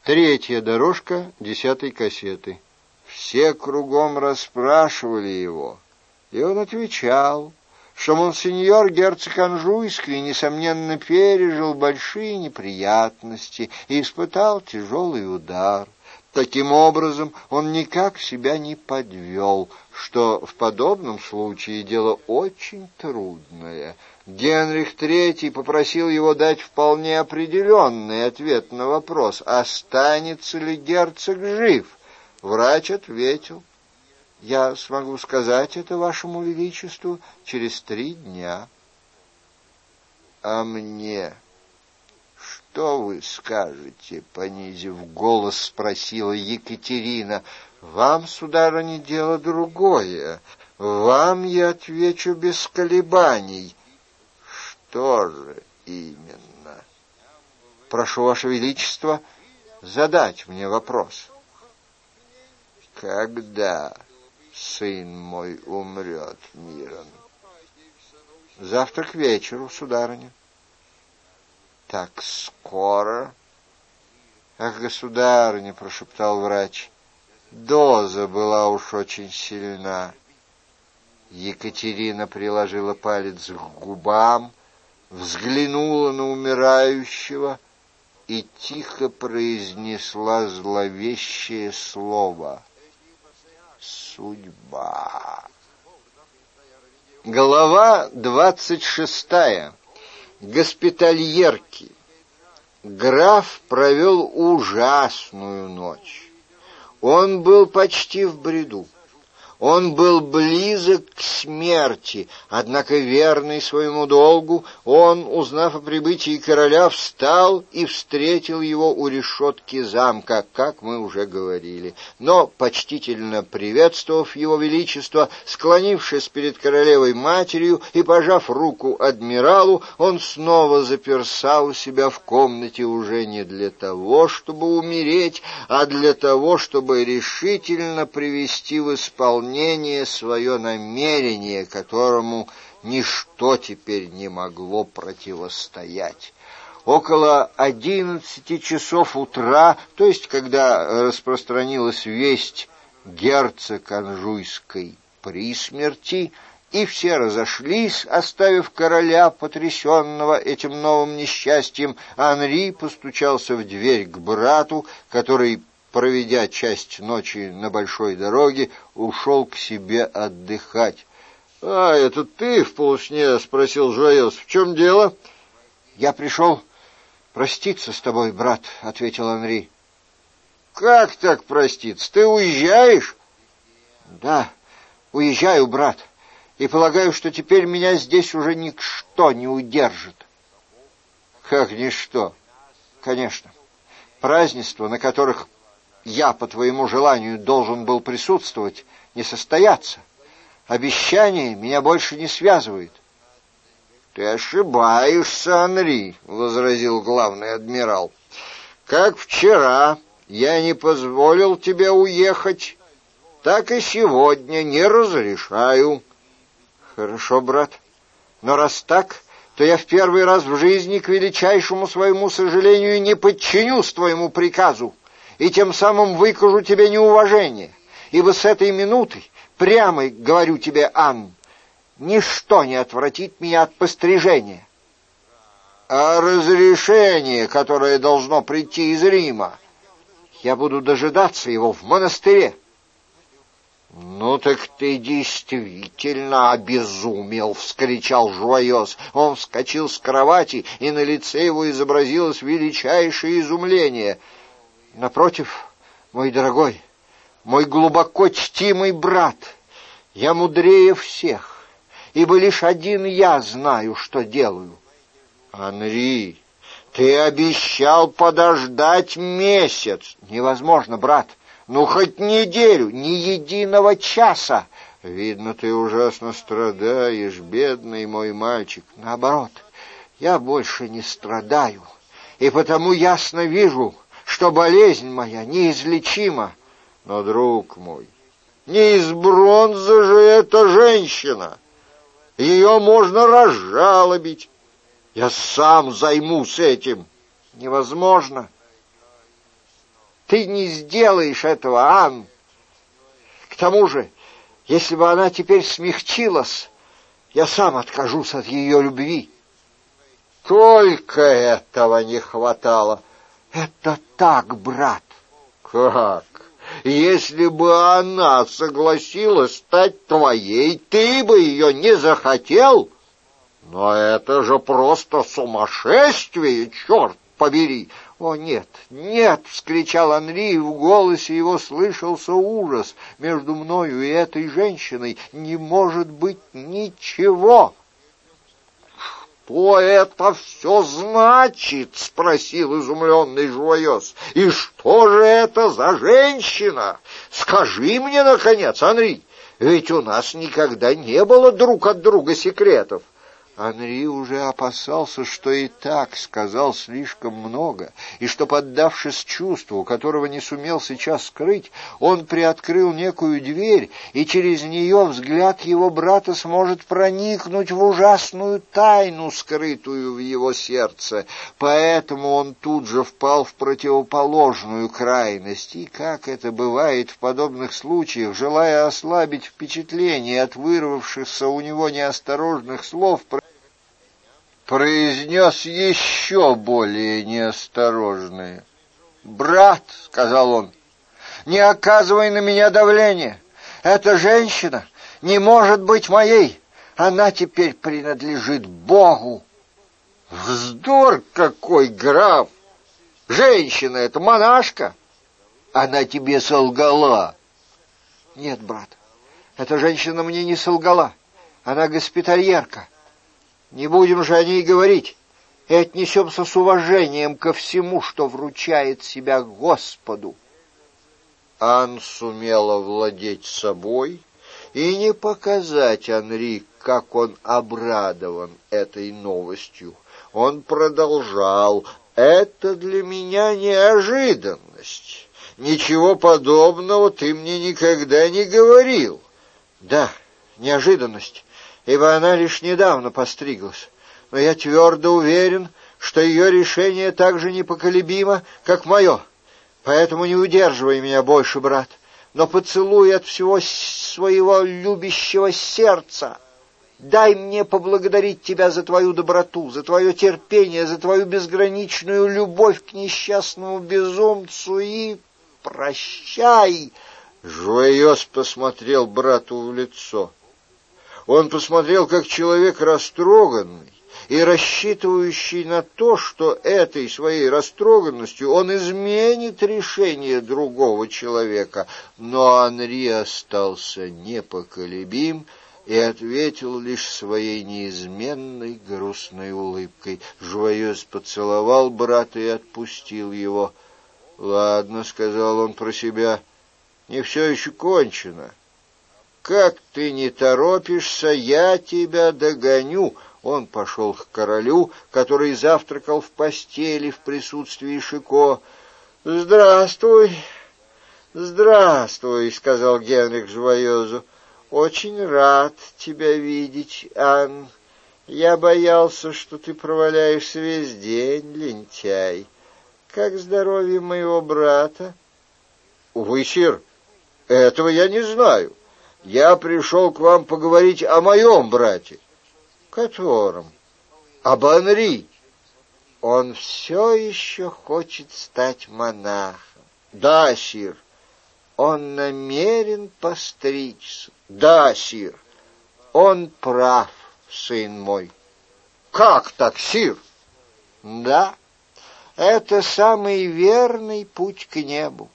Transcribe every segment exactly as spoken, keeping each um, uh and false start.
Третья дорожка десятой кассеты. Все кругом расспрашивали его, и он отвечал, что монсеньор герцог Анжуйский, несомненно, пережил большие неприятности и испытал тяжелый удар. Таким образом, он никак себя не подвел, что в подобном случае дело очень трудное. Генрих третий попросил его дать вполне определенный ответ на вопрос, останется ли герцог жив. Врач ответил: «Я смогу сказать это вашему величеству через три дня». «А мне что вы скажете?» — понизив голос, спросила Екатерина. «Вам, сударыня, дело другое. Вам я отвечу без колебаний». «Что же именно?» «Прошу, ваше величество, задать мне вопрос». «Когда сын мой умрет, Мирон?» «Завтра к вечеру, сударыня». «Так скоро?» «Ах, государыня», — прошептал врач, — «доза была уж очень сильна». Екатерина приложила палец к губам, взглянула на умирающего и тихо произнесла зловещее слово: «Судьба». Глава двадцать шестая. Госпитальерки. Граф провел ужасную ночь. Он был почти в бреду. Он был близок к смерти, однако, верный своему долгу, он, узнав о прибытии короля, встал и встретил его у решетки замка, как мы уже говорили. Но, почтительно приветствовав его величество, склонившись перед королевой-матерью и пожав руку адмиралу, он снова заперся у себя в комнате уже не для того, чтобы умереть, а для того, чтобы решительно привести в исполнение свое намерение, которому ничто теперь не могло противостоять. Около одиннадцати часов утра, то есть когда распространилась весть герцог Анжуйской при смерти, и все разошлись, оставив короля, потрясенного этим новым несчастьем, Анри постучался в дверь к брату, который, проведя часть ночи на большой дороге, ушел к себе отдыхать. — А, это ты в полусне? — спросил Жуайос. — В чем дело? — Я пришел проститься с тобой, брат, — ответил Анри. — Как так проститься? Ты уезжаешь? — Да, уезжаю, брат, и полагаю, что теперь меня здесь уже ничто не удержит. — Как ничто? — Конечно. Празднества, на которых я, по твоему желанию, должен был присутствовать, не состоятся. Обещание меня больше не связывает. — Ты ошибаешься, Анри, — возразил главный адмирал. — Как вчера я не позволил тебе уехать, так и сегодня не разрешаю. — Хорошо, брат, но раз так, то я в первый раз в жизни, к величайшему своему сожалению, не подчинюсь твоему приказу, и тем самым выкажу тебе неуважение, ибо с этой минуты, прямо говорю тебе, Анн, ничто не отвратит меня от пострижения. А разрешение, которое должно прийти из Рима, я буду дожидаться его в монастыре. — Ну так ты действительно обезумел! — вскричал Жуайос. Он вскочил с кровати, и на лице его изобразилось величайшее изумление. — Напротив, мой дорогой, мой глубоко чтимый брат, я мудрее всех, ибо лишь один я знаю, что делаю. — Анри, ты обещал подождать месяц. — Невозможно, брат. Ну, хоть неделю, ни единого часа. Видно, ты ужасно страдаешь, бедный мой мальчик. Наоборот, я больше не страдаю, и потому ясно вижу, что болезнь моя неизлечима. Но, друг мой, не из бронзы же эта женщина. Ее можно разжалобить. Я сам займусь этим. Невозможно. Ты не сделаешь этого, Ан. К тому же, если бы она теперь смягчилась, я сам откажусь от ее любви. Только этого не хватало. Это так, брат. Как? Если бы она согласилась стать твоей, ты бы ее не захотел? Но это же просто сумасшествие, черт побери! «О, нет, нет!» — вскричал Анри, и в голосе его слышался ужас. «Между мною и этой женщиной не может быть ничего!» «Что это все значит?» — спросил изумленный Жуайос. «И что же это за женщина? Скажи мне, наконец, Анри, ведь у нас никогда не было друг от друга секретов». Анри уже опасался, что и так сказал слишком много, и что, поддавшись чувству, которого не сумел сейчас скрыть, он приоткрыл некую дверь, и через нее взгляд его брата сможет проникнуть в ужасную тайну, скрытую в его сердце. Поэтому он тут же впал в противоположную крайность, и, как это бывает в подобных случаях, желая ослабить впечатление от вырвавшихся у него неосторожных слов, произнес еще более неосторожные. «Брат», — сказал он, — «не оказывай на меня давления. Эта женщина не может быть моей. Она теперь принадлежит Богу». «Вздор какой, граф! Женщина — это монашка. Она тебе солгала». «Нет, брат, эта женщина мне не солгала. Она госпитальерка. Не будем же о ней говорить, и отнесемся с уважением ко всему, что вручает себя Господу». Ан сумела владеть собой и не показать Анри, как он обрадован этой новостью. Он продолжал: «Это для меня неожиданность. Ничего подобного ты мне никогда не говорил». «Да, неожиданность, ибо она лишь недавно постриглась, но я твердо уверен, что ее решение так же непоколебимо, как мое. Поэтому не удерживай меня больше, брат, но поцелуй от всего своего любящего сердца. Дай мне поблагодарить тебя за твою доброту, за твое терпение, за твою безграничную любовь к несчастному безумцу и прощай». Жуайос посмотрел брату в лицо. Он посмотрел, как человек растроганный и рассчитывающий на то, что этой своей растроганностью он изменит решение другого человека. Но Анри остался непоколебим и ответил лишь своей неизменной грустной улыбкой. Жуайос поцеловал брата и отпустил его. «Ладно», — сказал он про себя, — «не все еще кончено. Как ты не торопишься, я тебя догоню». Он пошел к королю, который завтракал в постели в присутствии Шико. «Здравствуй, здравствуй», — сказал Генрих Жуайозу. «Очень рад тебя видеть, Ан. Я боялся, что ты проваляешься весь день, лентяй. Как здоровье моего брата?» «Увы, сир, этого я не знаю. Я пришел к вам поговорить о моем брате». «Котором?» «Об Анри. Он все еще хочет стать монахом». «Да, сир». «Он намерен постричься». «Да, сир». «Он прав, сын мой». «Как так, сир?» «Да, это самый верный путь к небу».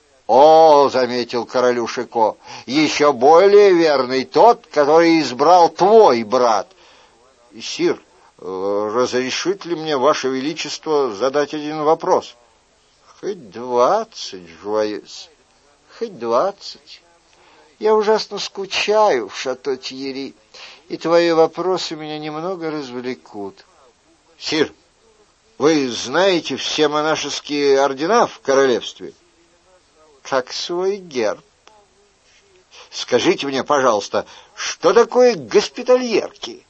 «О, — заметил королю Шико, — еще более верный тот, который избрал твой брат». «Сир, разрешит ли мне, ваше величество, задать один вопрос?» «Хоть двадцать, Жуайос, хоть двадцать. Я ужасно скучаю в шато Тьерри, и твои вопросы меня немного развлекут». «Сир, вы знаете все монашеские ордена в королевстве?» «Как свой герб». «Скажите мне, пожалуйста, что такое госпитальерки?»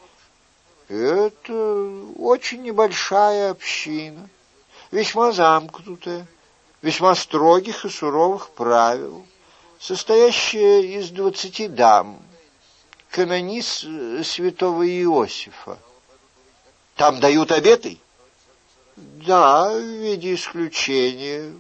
«Это очень небольшая община, весьма замкнутая. весьма строгих и суровых правил, состоящая из двадцати дам, канонис святого Иосифа. Там дают обеты? Да, в виде исключения,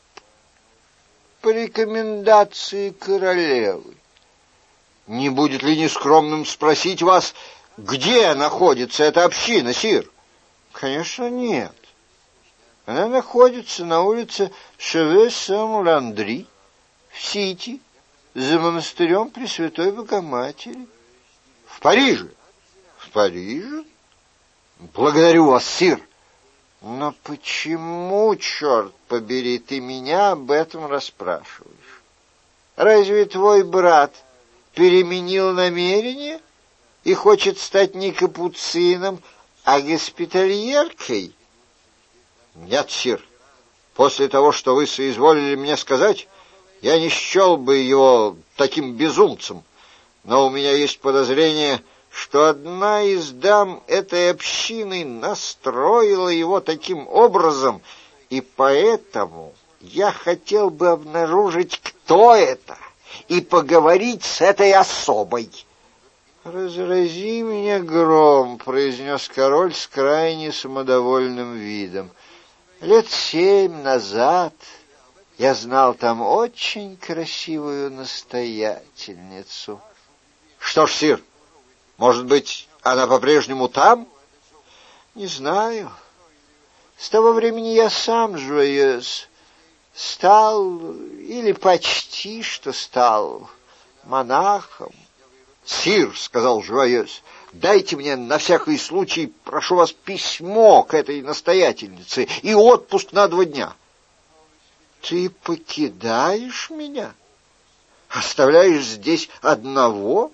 по рекомендации королевы. Не будет ли нескромным спросить вас, где находится эта община, сир? Конечно, нет. Она находится на улице Шеве-Сен-Ландри, в Сити, за монастырем Пресвятой Богоматери. В Париже? В Париже? Благодарю вас, сир. Но почему, черт побери, ты меня об этом расспрашиваешь? Разве твой брат переменил намерение и хочет стать не капуцином, а госпитальеркой? Нет, сир. После того, что вы соизволили мне сказать, я не счел бы его таким безумцем, но у меня есть подозрение, что одна из дам этой общины настроила его таким образом, и поэтому я хотел бы обнаружить, кто это, и поговорить с этой особой. «Разрази меня гром», — произнес король с крайне самодовольным видом. «Лет семь назад я знал там очень красивую настоятельницу». «Что ж, сир, может быть, она по-прежнему там?» «Не знаю. С того времени я сам, Жуайёз, стал, или почти что стал, монахом». «Сир, — сказал Жуайёз, — дайте мне на всякий случай, прошу вас, письмо к этой настоятельнице и отпуск на два дня». «Ты покидаешь меня? Оставляешь здесь одного?»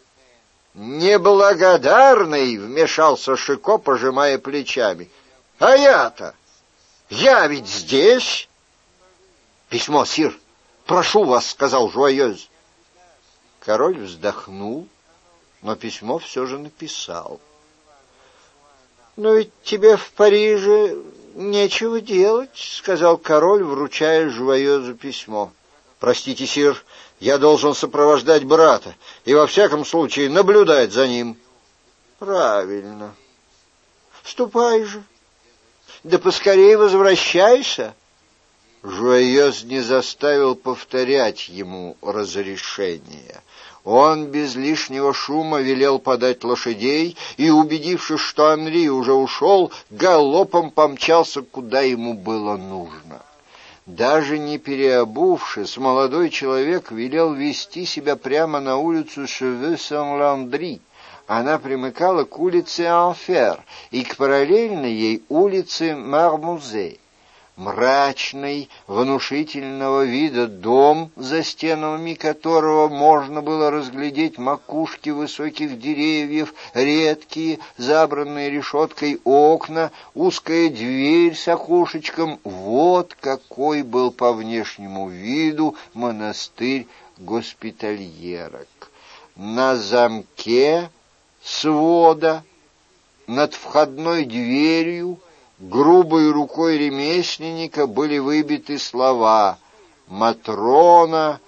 «Неблагодарный!» — вмешался Шико, пожимая плечами. «А я-то? Я ведь здесь!» «Письмо, сир! Прошу вас!» — сказал Жуайёз. Король вздохнул, но письмо все же написал. «Но ведь тебе в Париже нечего делать», — сказал король, вручая Жуайёзу письмо. «Простите, сир, я должен сопровождать брата и во всяком случае наблюдать за ним». «Правильно. Ступай же. Да поскорее возвращайся». Жуайёз не заставил повторять ему разрешение. Он без лишнего шума велел подать лошадей и, убедившись, что Анри уже ушел, галопом помчался, куда ему было нужно. Даже не переобувшись, молодой человек велел вести себя прямо на улицу Шеве-Сен-Ландри. Она примыкала к улице Анфер и к параллельной ей улице Мармузе. Мрачный, внушительного вида дом, за стенами которого можно было разглядеть макушки высоких деревьев, редкие, забранные решеткой окна, узкая дверь с окошечком. Вот какой был по внешнему виду монастырь госпитальерок. На замке свода, над входной дверью, грубой рукой ремесленника были выбиты слова «Матрона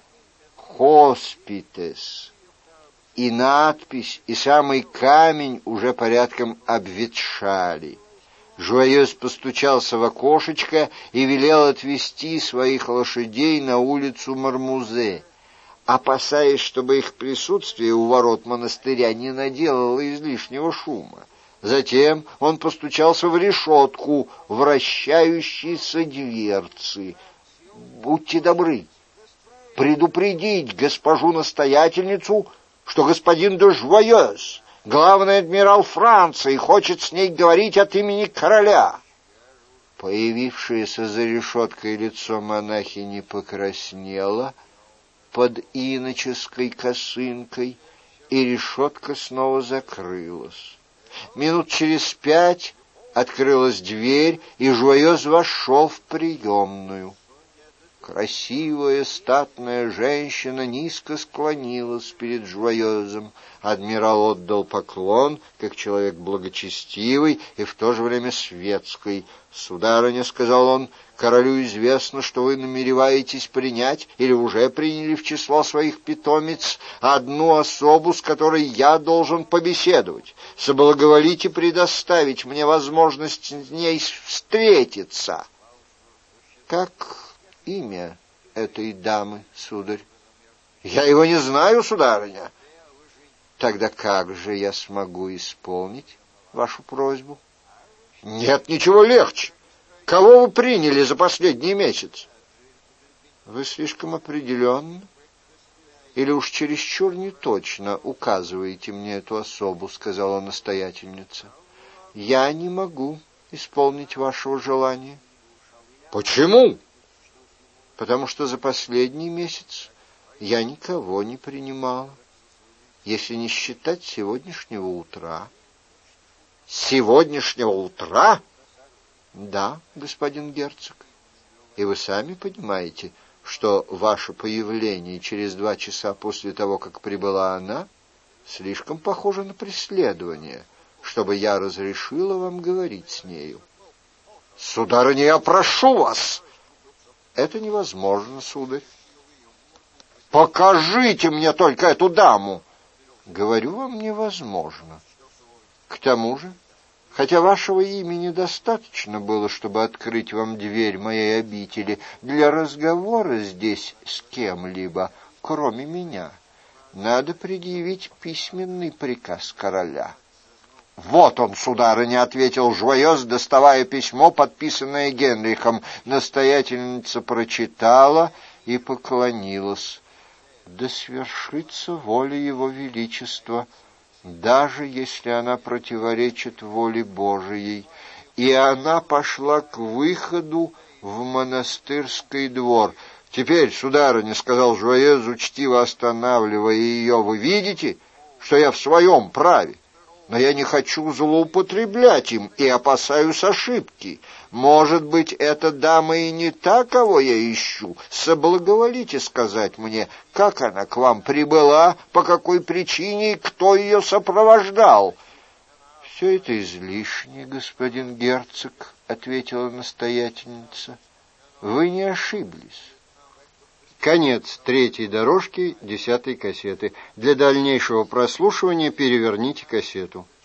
Хоспитес», и надпись, и самый камень уже порядком обветшали. Жуайёз постучался в окошечко и велел отвести своих лошадей на улицу Мармузе, опасаясь, чтобы их присутствие у ворот монастыря не наделало излишнего шума. Затем он постучался в решетку вращающейся дверцы. «Будьте добры, предупредить госпожу-настоятельницу, что господин де Жуайёз, главный адмирал Франции, хочет с ней говорить от имени короля». Появившееся за решеткой лицо монахини покраснело под иноческой косынкой, и решетка снова закрылась. Минут через пять открылась дверь, и Жуайёз вошел в приемную. Красивая статная женщина низко склонилась перед Жуайозом. Адмирал отдал поклон, как человек благочестивый и в то же время светский. «Сударыня, — сказал он, — королю известно, что вы намереваетесь принять или уже приняли в число своих питомец одну особу, с которой я должен побеседовать. Соблаговолите предоставить мне возможность с ней встретиться». «Как имя этой дамы, сударь?» «Я его не знаю, сударыня». «Тогда как же я смогу исполнить вашу просьбу?» «Нет ничего легче. Кого вы приняли за последний месяц?» «Вы слишком определенно или уж чересчур неточно указываете мне эту особу», — сказала настоятельница. «Я не могу исполнить вашего желания». «Почему?» «Потому что за последний месяц я никого не принимала, если не считать сегодняшнего утра». «Сегодняшнего утра?» «Да, господин герцог. И вы сами понимаете, что ваше появление через два часа после того, как прибыла она, слишком похоже на преследование, чтобы я разрешила вам говорить с нею». «Сударыня, я прошу вас!» «Это невозможно, сударь». «Покажите мне только эту даму!» «Говорю вам, невозможно. К тому же, хотя вашего имени достаточно было, чтобы открыть вам дверь моей обители, для разговора здесь с кем-либо, кроме меня, надо предъявить письменный приказ короля». «Вот он, сударыня», — ответил Жуайоз, доставая письмо, подписанное Генрихом. Настоятельница прочитала и поклонилась. «Да свершится воля его величества, даже если она противоречит воле Божией». И она пошла к выходу в монастырский двор. «Теперь, сударыня, — сказал Жуайоз, учтиво останавливая ее, — вы видите, что я в своем праве? Но я не хочу злоупотреблять им и опасаюсь ошибки. Может быть, эта дама и не та, кого я ищу. Соблаговолите сказать мне, как она к вам прибыла, по какой причине и кто ее сопровождал». «Все это излишне, господин герцог», — ответила настоятельница. «Вы не ошиблись». Конец третьей дорожки десятой кассеты. Для дальнейшего прослушивания переверните кассету.